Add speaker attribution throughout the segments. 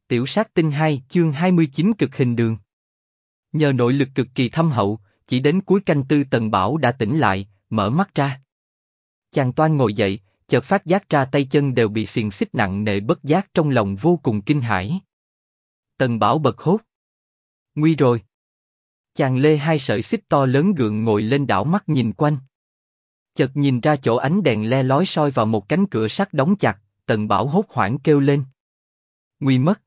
Speaker 1: Tiểu sát tinh 2 chương 29 cực hình đường. Nhờ nội lực cực kỳ thâm hậu, chỉ đến cuối canh tư Tần Bảo đã tỉnh lại, mở mắt ra. Chàng toan ngồi dậy, chợt phát giác ra tay chân đều bị xiềng xích nặng nề, bất giác trong lòng vô cùng kinh hãi. Tần Bảo bật hốt. Nguy rồi. Chàng lê hai sợi xích to lớn gượng ngồi lên, đảo mắt nhìn quanh. Chợt nhìn ra chỗ ánh đèn le lói soi vào một cánh cửa sắt đóng chặt, Tần Bảo hốt hoảng kêu lên. Nguy mất.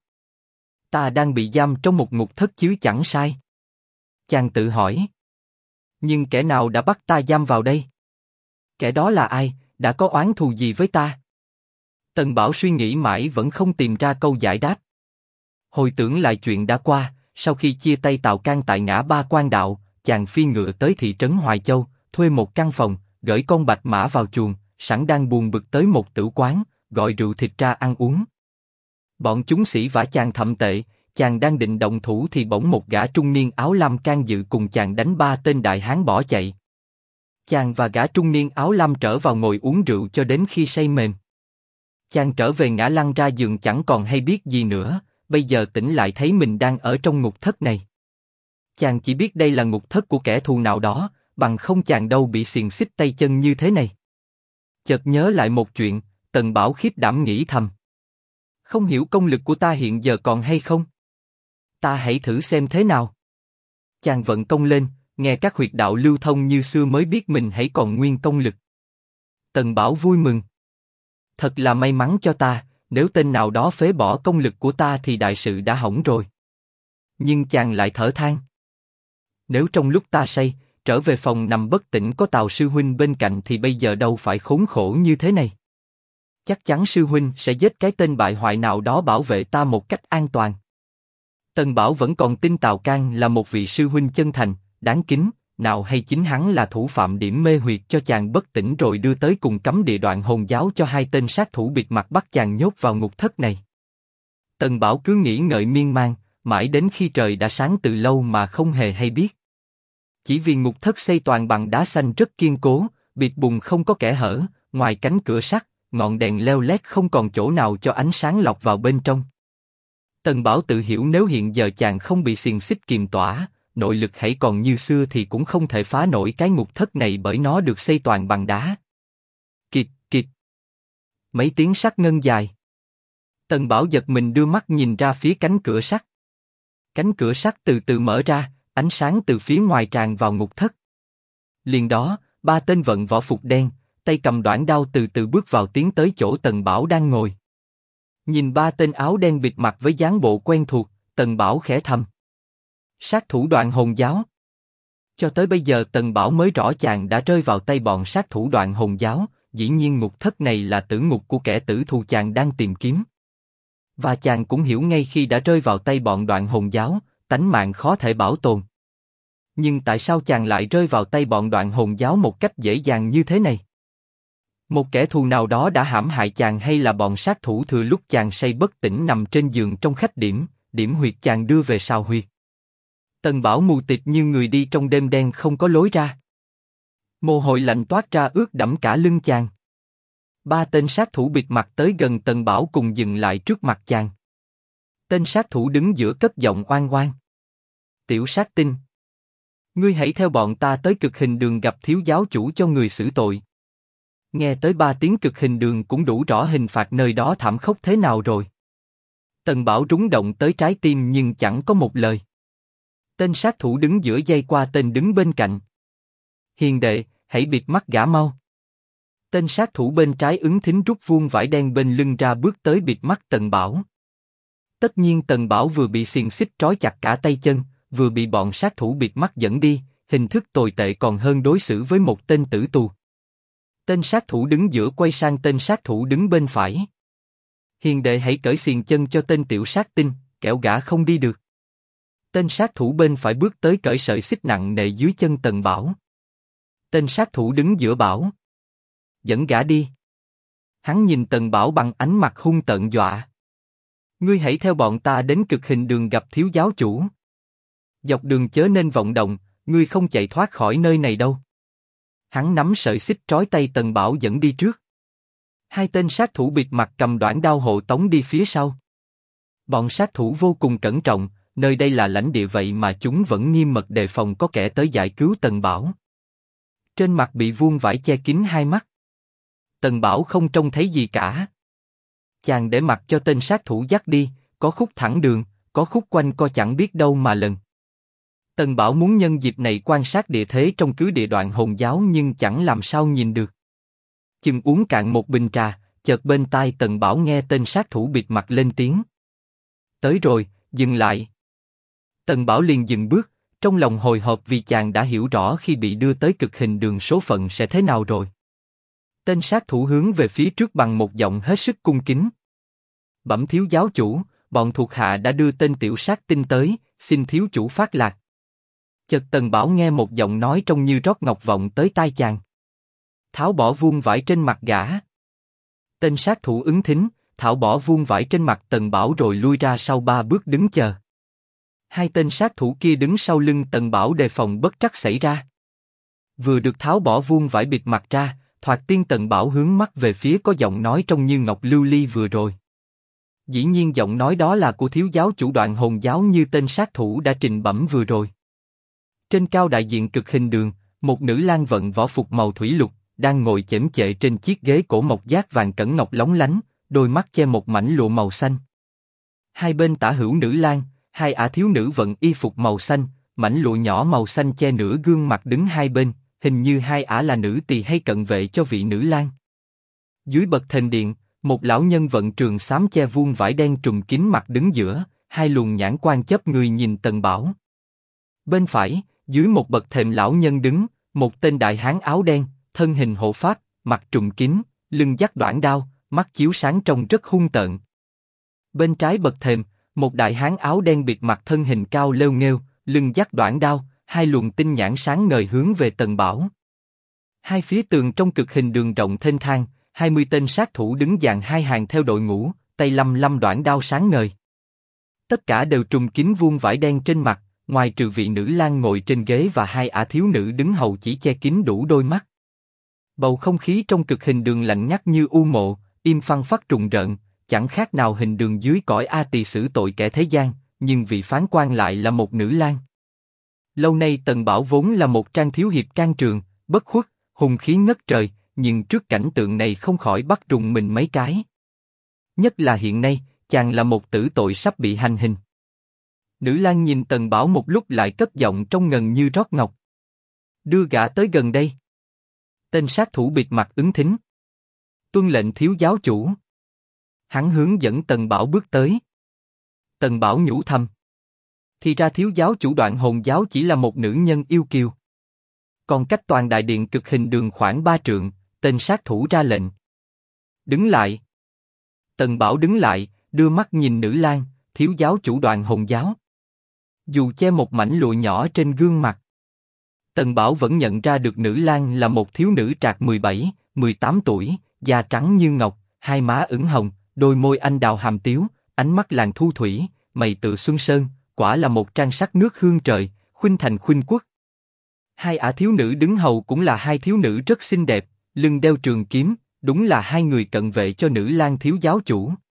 Speaker 1: Ta đang bị giam trong một ngục thất chứ chẳng sai. Chàng tự hỏi. Nhưng kẻ nào đã bắt ta giam vào đây? Kẻ đó là ai, đã có oán thù gì với ta? Tần Bảo suy nghĩ mãi vẫn không tìm ra câu giải đáp. Hồi tưởng lại chuyện đã qua, sau khi chia tay Tào Can tại ngã ba Quan Đạo, chàng phi ngựa tới thị trấn Hoài Châu, thuê một căn phòng, gửi con bạch mã vào chuồng, sẵn đang buồn bực tới một tử quán, gọi rượu thịt ra ăn uống. Bọn chúng sĩ vả chàng thậm tệ, chàng đang định động thủ thì bỗng một gã trung niên áo lam can dự cùng chàng đánh ba tên đại hán bỏ chạy. Chàng và gã trung niên áo lam trở vào ngồi uống rượu cho đến khi say mềm. Chàng trở về ngã lăn ra giường chẳng còn hay biết gì nữa, bây giờ tỉnh lại thấy mình đang ở trong ngục thất này. Chàng chỉ biết đây là ngục thất của kẻ thù nào đó, bằng không chàng đâu bị xiềng xích tay chân như thế này. Chợt nhớ lại một chuyện, Tần Bảo khiếp đảm nghĩ thầm. Không hiểu công lực của ta hiện giờ còn hay không? Ta hãy thử xem thế nào. Chàng vận công lên, nghe các huyệt đạo lưu thông như xưa mới biết mình hãy còn nguyên công lực. Tần Bảo vui mừng. Thật là may mắn cho ta, nếu tên nào đó phế bỏ công lực của ta thì đại sự đã hỏng rồi. Nhưng chàng lại thở than. Nếu trong lúc ta say, trở về phòng nằm bất tỉnh có Tào sư huynh bên cạnh thì bây giờ đâu phải khốn khổ như thế này. Chắc chắn sư huynh sẽ giết cái tên bại hoại nào đó bảo vệ ta một cách an toàn. Tần Bảo vẫn còn tin Tào Can là một vị sư huynh chân thành, đáng kính, nào hay chính hắn là thủ phạm điểm mê huyệt cho chàng bất tỉnh rồi đưa tới cùng cấm địa Đoạn Hồn giáo cho hai tên sát thủ bịt mặt bắt chàng nhốt vào ngục thất này. Tần Bảo cứ nghĩ ngợi miên man, mãi đến khi trời đã sáng từ lâu mà không hề hay biết. Chỉ vì ngục thất xây toàn bằng đá xanh rất kiên cố, bịt bùng không có kẽ hở, ngoài cánh cửa sắt, ngọn đèn leo lét không còn chỗ nào cho ánh sáng lọt vào bên trong. Tần Bảo tự hiểu nếu hiện giờ chàng không bị xiềng xích kiềm tỏa, nội lực hãy còn như xưa thì cũng không thể phá nổi cái ngục thất này bởi nó được xây toàn bằng đá. Kịt, kịt. Mấy tiếng sắt ngân dài. Tần Bảo giật mình đưa mắt nhìn ra phía cánh cửa sắt. Cánh cửa sắt từ từ mở ra, ánh sáng từ phía ngoài tràn vào ngục thất. Liền đó, ba tên vận võ phục đen, tay cầm đoản đao từ từ bước vào tiến tới chỗ Tần Bảo đang ngồi. Nhìn ba tên áo đen bịt mặt với dáng bộ quen thuộc, Tần Bảo khẽ thầm. Sát thủ Đoạn Hồn giáo. Cho tới bây giờ Tần Bảo mới rõ chàng đã rơi vào tay bọn sát thủ Đoạn Hồn giáo, dĩ nhiên ngục thất này là tử ngục của kẻ tử thù chàng đang tìm kiếm. Và chàng cũng hiểu ngay khi đã rơi vào tay bọn Đoạn Hồn giáo, tánh mạng khó thể bảo tồn. Nhưng tại sao chàng lại rơi vào tay bọn Đoạn Hồn giáo một cách dễ dàng như thế này? Một kẻ thù nào đó đã hãm hại chàng hay là bọn sát thủ thừa lúc chàng say bất tỉnh nằm trên giường trong khách điểm, điểm huyệt chàng đưa về sao huyệt? Tần Bảo mù tịt như người đi trong đêm đen không có lối ra. Mồ hôi lạnh toát ra ướt đẫm cả lưng chàng. Ba tên sát thủ bịt mặt tới gần Tần Bảo cùng dừng lại trước mặt chàng. Tên sát thủ đứng giữa cất giọng oan oan. Tiểu sát tinh. Ngươi hãy theo bọn ta tới cực hình đường gặp thiếu giáo chủ cho người xử tội. Nghe tới ba tiếng cực hình đường cũng đủ rõ hình phạt nơi đó thảm khốc thế nào rồi. Tần Bảo rúng động tới trái tim nhưng chẳng có một lời. Tên sát thủ đứng giữa dây qua tên đứng bên cạnh. Hiền đệ, hãy bịt mắt gã mau. Tên sát thủ bên trái ứng thính rút vuông vải đen bên lưng ra bước tới bịt mắt Tần Bảo. Tất nhiên Tần Bảo vừa bị xiềng xích trói chặt cả tay chân, vừa bị bọn sát thủ bịt mắt dẫn đi, hình thức tồi tệ còn hơn đối xử với một tên tử tù. Tên sát thủ đứng giữa quay sang tên sát thủ đứng bên phải. Hiền đệ hãy cởi xiềng chân cho tên tiểu sát tinh, kẻo gã không đi được. Tên sát thủ bên phải bước tới cởi sợi xích nặng nề dưới chân Tần Bảo. Tên sát thủ đứng giữa bảo. Dẫn gã đi. Hắn nhìn Tần Bảo bằng ánh mặt hung tợn dọa. Ngươi hãy theo bọn ta đến cực hình đường gặp thiếu giáo chủ. Dọc đường chớ nên vọng động, ngươi không chạy thoát khỏi nơi này đâu. Hắn nắm sợi xích trói tay Tần Bảo dẫn đi trước. Hai tên sát thủ bịt mặt cầm đoản đao hộ tống đi phía sau. Bọn sát thủ vô cùng cẩn trọng, nơi đây là lãnh địa vậy mà chúng vẫn nghiêm mật đề phòng có kẻ tới giải cứu Tần Bảo. Trên mặt bị vuông vải che kín hai mắt. Tần Bảo không trông thấy gì cả. Chàng để mặc cho tên sát thủ dắt đi, có khúc thẳng đường, có khúc quanh co chẳng biết đâu mà lần. Tần Bảo muốn nhân dịp này quan sát địa thế trong cứ địa đoạn hồn giáo nhưng chẳng làm sao nhìn được. Chừng uống cạn một bình trà, chợt bên tai Tần Bảo nghe tên sát thủ bịt mặt lên tiếng. Tới rồi, dừng lại. Tần Bảo liền dừng bước, trong lòng hồi hộp vì chàng đã hiểu rõ khi bị đưa tới cực hình đường số phận sẽ thế nào rồi. Tên sát thủ hướng về phía trước bằng một giọng hết sức cung kính. Bẩm thiếu giáo chủ, bọn thuộc hạ đã đưa tên tiểu sát tinh tới, xin thiếu chủ phát lạc. Chợt Tần Bảo nghe một giọng nói trông như rót ngọc vọng tới tai chàng. Tháo bỏ vuông vải trên mặt gã. Tên sát thủ ứng thính, tháo bỏ vuông vải trên mặt Tần Bảo rồi lui ra sau 3 bước đứng chờ. Hai tên sát thủ kia đứng sau lưng Tần Bảo đề phòng bất trắc xảy ra. Vừa được tháo bỏ vuông vải bịt mặt ra, thoạt tiên Tần Bảo hướng mắt về phía có giọng nói trông như ngọc lưu ly vừa rồi. Dĩ nhiên giọng nói đó là của thiếu giáo chủ Đoạn Hồn giáo như tên sát thủ đã trình bẩm vừa rồi. Trên cao đại diện cực hình đường, một nữ lang vận võ phục màu thủy lục, đang ngồi chễm chệ trên chiếc ghế cổ mộc giác vàng cẩn ngọc lóng lánh, đôi mắt che một mảnh lụa màu xanh. Hai bên tả hữu nữ lang, hai ả thiếu nữ vận y phục màu xanh, mảnh lụa nhỏ màu xanh che nửa gương mặt đứng hai bên, hình như hai ả là nữ tỳ hay cận vệ cho vị nữ lang. Dưới bậc thềm điện, một lão nhân vận trường xám che vuông vải đen trùm kín mặt đứng giữa, hai luồng nhãn quan chớp người nhìn Tần Bảo. Bên phải, dưới một bậc thềm lão nhân đứng, một tên đại hán áo đen, thân hình hộ pháp, mặt trùm kín, lưng dắt đoản đao, mắt chiếu sáng trông rất hung tợn. Bên trái bậc thềm, một đại hán áo đen bịt mặt thân hình cao lêu nghêu, lưng dắt đoản đao, hai luồng tinh nhãn sáng ngời hướng về Tần Bảo. Hai phía tường trong cực hình đường rộng thênh thang, 20 tên sát thủ đứng dàn hai hàng theo đội ngũ, tay lăm lăm đoản đao sáng ngời. Tất cả đều trùm kín vuông vải đen trên mặt, ngoài trừ vị nữ lang ngồi trên ghế và hai ả thiếu nữ đứng hầu chỉ che kín đủ đôi mắt. Bầu không khí trong cực hình đường lạnh ngắt như u mộ, im phăng phắc trùng rợn, chẳng khác nào hình đường dưới cõi A Tỳ xử tội kẻ thế gian, nhưng vị phán quan lại là một nữ lang. Lâu nay Tần Bảo vốn là một trang thiếu hiệp can trường, bất khuất, hùng khí ngất trời, nhưng trước cảnh tượng này không khỏi bắt rùng mình mấy cái. Nhất là hiện nay, chàng là một tử tội sắp bị hành hình. Nữ lang nhìn Tần Bảo một lúc lại cất giọng trong ngần như rót ngọc. Đưa gã tới gần đây. Tên sát thủ bịt mặt ứng thính. Tuân lệnh thiếu giáo chủ. Hắn hướng dẫn Tần Bảo bước tới. Tần Bảo nhủ thầm. Thì ra thiếu giáo chủ Đoạn Hồn giáo chỉ là một nữ nhân yêu kiều. Còn cách toàn đại điện cực hình đường khoảng 3 trượng, tên sát thủ ra lệnh. Đứng lại. Tần Bảo đứng lại, đưa mắt nhìn nữ lang, thiếu giáo chủ Đoạn Hồn giáo. Dù che một mảnh lụa nhỏ trên gương mặt, Tần Bảo vẫn nhận ra được nữ lang là một thiếu nữ trạc 17, 18 tuổi, da trắng như ngọc, hai má ửng hồng, đôi môi anh đào hàm tiếu, ánh mắt làng thu thủy, mày tựa xuân sơn, quả là một trang sắc nước hương trời, khuynh thành khuynh quốc. Hai ả thiếu nữ đứng hầu cũng là hai thiếu nữ rất xinh đẹp, lưng đeo trường kiếm, đúng là hai người cận vệ cho nữ lang thiếu giáo chủ.